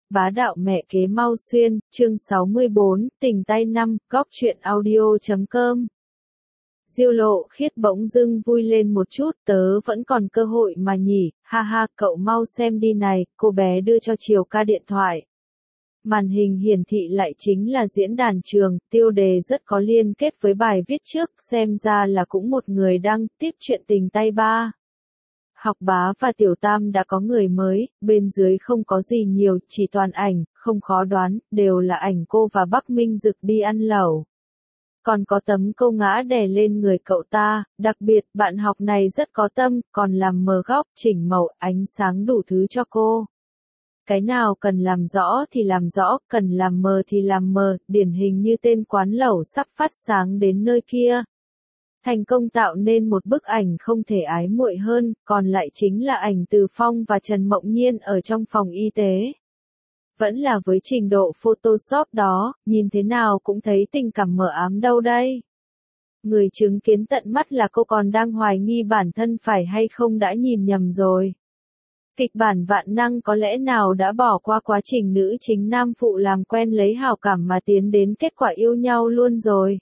Bá đạo mẹ kế mau xuyên, chương 64, tình tay 5, góc truyện audio.com. Diêu Lộ Khiết bỗng dưng vui lên một chút, tớ vẫn còn cơ hội mà nhỉ, ha ha, cậu mau xem đi này, cô bé đưa cho Triều Ca điện thoại. Màn hình hiển thị lại chính là diễn đàn trường, tiêu đề rất có liên kết với bài viết trước, xem ra là cũng một người đăng tiếp chuyện tình tay ba. Học Bá và Tiểu Tam đã có người mới, bên dưới không có gì nhiều, chỉ toàn ảnh, không khó đoán, đều là ảnh cô và Bắc Minh Dực đi ăn lẩu. Còn có tấm câu ngã đè lên người cậu ta, đặc biệt, bạn học này rất có tâm, còn làm mờ góc, chỉnh màu, ánh sáng đủ thứ cho cô. Cái nào cần làm rõ thì làm rõ, cần làm mờ thì làm mờ, điển hình như tên quán lẩu sắp phát sáng đến nơi kia. Thành công tạo nên một bức ảnh không thể ái muội hơn, còn lại chính là ảnh Từ Phong và Trần Mộng Nhiên ở trong phòng y tế. Vẫn là với trình độ Photoshop đó, nhìn thế nào cũng thấy tình cảm mờ ám đâu đây. Người chứng kiến tận mắt là cô còn đang hoài nghi bản thân phải hay không đã nhìn nhầm rồi. Kịch bản vạn năng có lẽ nào đã bỏ qua quá trình nữ chính nam phụ làm quen lấy hảo cảm mà tiến đến kết quả yêu nhau luôn rồi.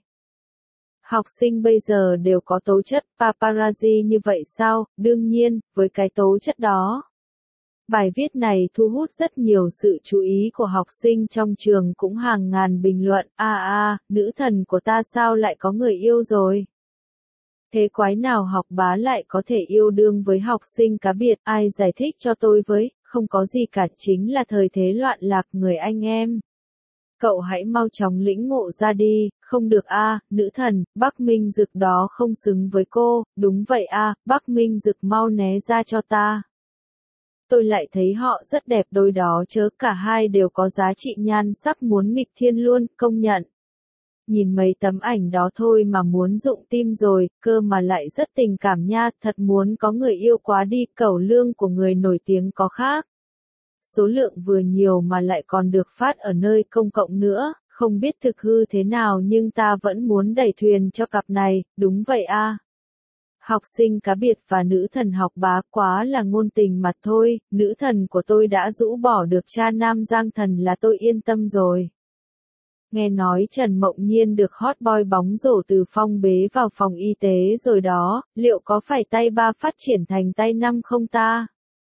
Học sinh bây giờ đều có tố chất paparazzi như vậy sao? Đương nhiên, với cái tố chất đó. Bài viết này thu hút rất nhiều sự chú ý của học sinh trong trường cũng hàng ngàn bình luận. Nữ thần của ta sao lại có người yêu rồi? Thế quái nào Học Bá lại có thể yêu đương với học sinh cá biệt? Ai giải thích cho tôi với, không có gì cả, chính là thời thế loạn lạc người anh em. Cậu hãy mau chóng lĩnh ngộ ra đi, không được nữ thần, Bắc Minh Dực đó không xứng với cô, đúng vậy Bắc Minh Dực mau né ra cho ta. Tôi lại thấy họ rất đẹp đôi đó chớ, cả hai đều có giá trị nhan sắc muốn nghịch thiên luôn, công nhận. Nhìn mấy tấm ảnh đó thôi mà muốn rụng tim rồi, cơ mà lại rất tình cảm nha, thật muốn có người yêu quá đi, cẩu lương của người nổi tiếng có khác. Số lượng vừa nhiều mà lại còn được phát ở nơi công cộng nữa, không biết thực hư thế nào nhưng ta vẫn muốn đẩy thuyền cho cặp này, đúng vậy Học sinh cá biệt và nữ thần Học Bá quá là ngôn tình mà thôi, nữ thần của tôi đã rũ bỏ được cha nam Giang Thần là tôi yên tâm rồi. Nghe nói Trần Mộng Nhiên được hot boy bóng rổ Từ Phong bế vào phòng y tế rồi đó, liệu có phải tay ba phát triển thành tay năm không ta?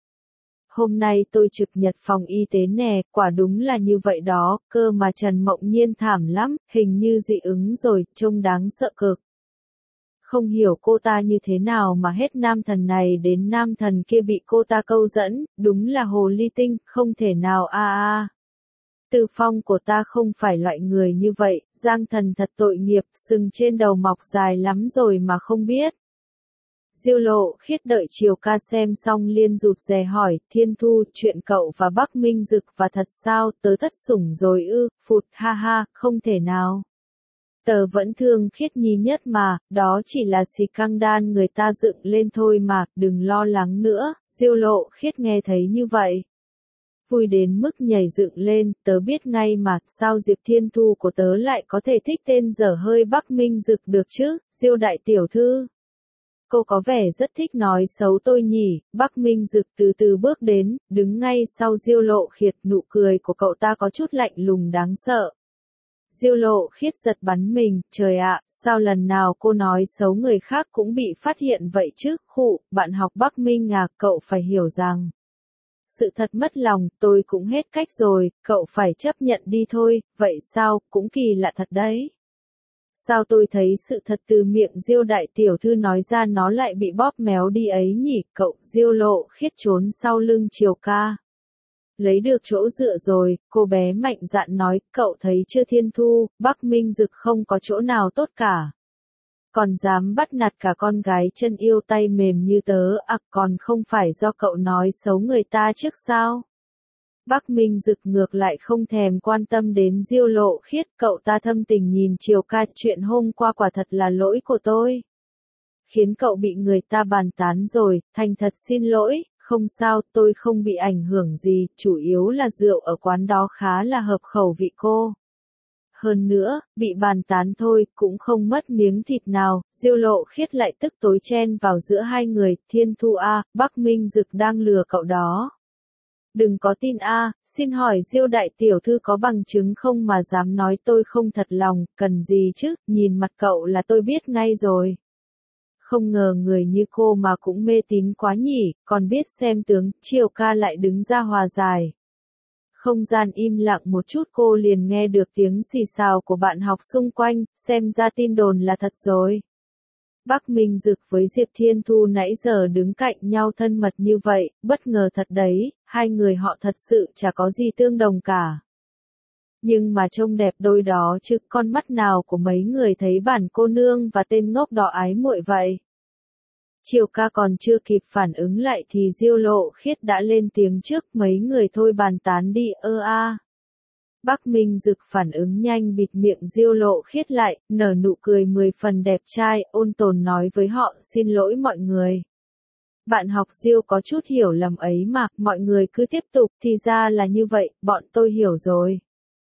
Hôm nay tôi trực nhật phòng y tế nè, quả đúng là như vậy đó, cơ mà Trần Mộng Nhiên thảm lắm, hình như dị ứng rồi, trông đáng sợ cực. Không hiểu cô ta như thế nào mà hết nam thần này đến nam thần kia bị cô ta câu dẫn, đúng là hồ ly tinh, không thể nào Từ Phong của ta không phải loại người như vậy, Giang Thần thật tội nghiệp, sừng trên đầu mọc dài lắm rồi mà không biết. Diêu Lộ Khiết đợi Triều Ca xem xong liên rụt rè hỏi, Thiên Thu, chuyện cậu và Bắc Minh Dực và thật sao, tớ thất sủng rồi phụt ha ha, không thể nào. Tớ vẫn thương Khiết Nhi nhất mà, đó chỉ là scandal người ta dựng lên thôi mà, đừng lo lắng nữa, Diêu Lộ Khiết nghe thấy như vậy. Vui đến mức nhảy dựng lên, tớ biết ngay mà, sao Diệp Thiên Thu của tớ lại có thể thích tên dở hơi Bắc Minh Dực được chứ, Diêu đại tiểu thư. Cô có vẻ rất thích nói xấu tôi nhỉ, Bắc Minh Dực từ từ bước đến, đứng ngay sau Diêu Lộ Khiết, nụ cười của cậu ta có chút lạnh lùng đáng sợ. Diêu Lộ Khiết giật bắn mình, trời ạ, sao lần nào cô nói xấu người khác cũng bị phát hiện vậy chứ, khụ, bạn học Bắc Minh cậu phải hiểu rằng. Sự thật mất lòng, tôi cũng hết cách rồi, cậu phải chấp nhận đi thôi, vậy sao, cũng kỳ lạ thật đấy. Sao tôi thấy sự thật từ miệng Diêu đại tiểu thư nói ra nó lại bị bóp méo đi ấy nhỉ, cậu, Diêu Lộ Khiết trốn sau lưng Triều Ca. Lấy được chỗ dựa rồi, cô bé mạnh dạn nói, cậu thấy chưa Thiên Thu, Bắc Minh Dực không có chỗ nào tốt cả. Còn dám bắt nạt cả con gái chân yêu tay mềm như tớ, còn không phải do cậu nói xấu người ta trước sao? Bắc Minh Dực ngược lại không thèm quan tâm đến Diêu Lộ Khiết, cậu ta thâm tình nhìn Triều Ca, chuyện hôm qua quả thật là lỗi của tôi. Khiến cậu bị người ta bàn tán rồi, thành thật xin lỗi, không sao, tôi không bị ảnh hưởng gì, chủ yếu là rượu ở quán đó khá là hợp khẩu vị cô. Hơn nữa, bị bàn tán thôi, cũng không mất miếng thịt nào, Diêu Lộ Khiết lại tức tối chen vào giữa hai người, Thiên Thu Bắc Minh Dực đang lừa cậu đó. Đừng có tin a, xin hỏi Diêu đại tiểu thư có bằng chứng không mà dám nói tôi không thật lòng, cần gì chứ, nhìn mặt cậu là tôi biết ngay rồi. Không ngờ người như cô mà cũng mê tín quá nhỉ, còn biết xem tướng, Triều ca lại đứng ra hòa giải. Không gian im lặng một chút cô liền nghe được tiếng xì xào của bạn học xung quanh, xem ra tin đồn là thật rồi. Bắc Minh Dực với Diệp Thiên Thu nãy giờ đứng cạnh nhau thân mật như vậy, bất ngờ thật đấy, hai người họ thật sự chả có gì tương đồng cả. Nhưng mà trông đẹp đôi đó chứ, con mắt nào của mấy người thấy bản cô nương và tên ngốc đó ái muội vậy. Triều ca còn chưa kịp phản ứng lại thì Diêu Lộ Khiết đã lên tiếng trước, mấy người thôi bàn tán đi a. Bắc Minh Dực phản ứng nhanh bịt miệng Diêu Lộ Khiết lại, nở nụ cười 10 phần đẹp trai, ôn tồn nói với họ, xin lỗi mọi người. Bạn học Diêu có chút hiểu lầm ấy mà, mọi người cứ tiếp tục, thì ra là như vậy, bọn tôi hiểu rồi.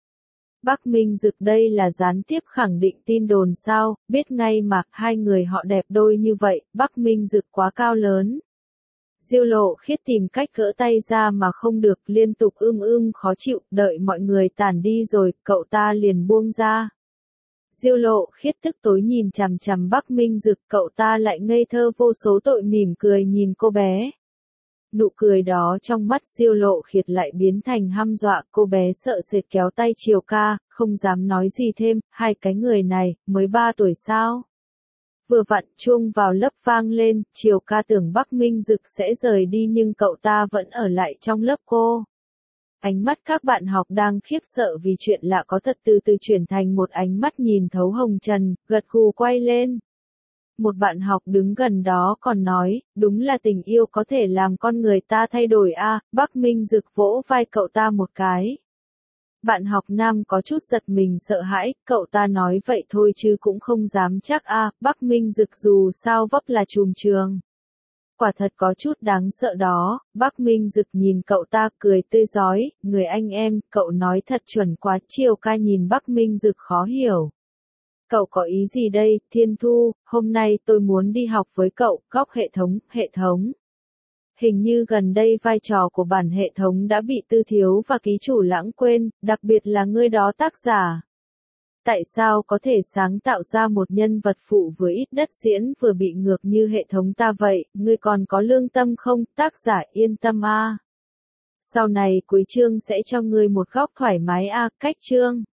Bắc Minh Dực đây là gián tiếp khẳng định tin đồn sao, biết ngay mà, hai người họ đẹp đôi như vậy, Bắc Minh Dực quá cao lớn. Diêu Lộ Khiết tìm cách gỡ tay ra mà không được, liên tục khó chịu, đợi mọi người tản đi rồi, cậu ta liền buông ra. Diêu Lộ Khiết tức tối nhìn chằm chằm Bắc Minh Dực, cậu ta lại ngây thơ vô số tội mỉm cười nhìn cô bé. Nụ cười đó trong mắt Diêu Lộ Khiết lại biến thành hăm dọa, cô bé sợ sệt kéo tay Triều ca, không dám nói gì thêm, hai cái người này, mới 3 tuổi sao? Vừa vặn chuông vào lớp vang lên, Triều ca tưởng Bắc Minh Dực sẽ rời đi nhưng cậu ta vẫn ở lại trong lớp cô. Ánh mắt các bạn học đang khiếp sợ vì chuyện lạ có thật từ từ chuyển thành một ánh mắt nhìn thấu hồng trần, gật gù quay lên. Một bạn học đứng gần đó còn nói, đúng là tình yêu có thể làm con người ta thay đổi a. Bắc Minh Dực vỗ vai cậu ta một cái. Bạn học nam có chút giật mình sợ hãi, cậu ta nói vậy thôi chứ cũng không dám chắc a. Bắc Minh Dực dù sao vấp là trùm trường. Quả thật có chút đáng sợ đó, Bắc Minh Dực nhìn cậu ta cười tươi rói, người anh em, cậu nói thật chuẩn quá. Triều ca nhìn Bắc Minh Dực khó hiểu. Cậu có ý gì đây, Thiên Thu, hôm nay tôi muốn đi học với cậu, góc hệ thống. Hình như gần đây vai trò của bản hệ thống đã bị Tư Thiếu và ký chủ lãng quên, đặc biệt là ngươi đó tác giả. Tại sao có thể sáng tạo ra một nhân vật phụ vừa ít đất diễn vừa bị ngược như hệ thống ta vậy, ngươi còn có lương tâm không, tác giả yên tâm a. Sau này cuối chương sẽ cho ngươi một góc thoải mái a, cách chương.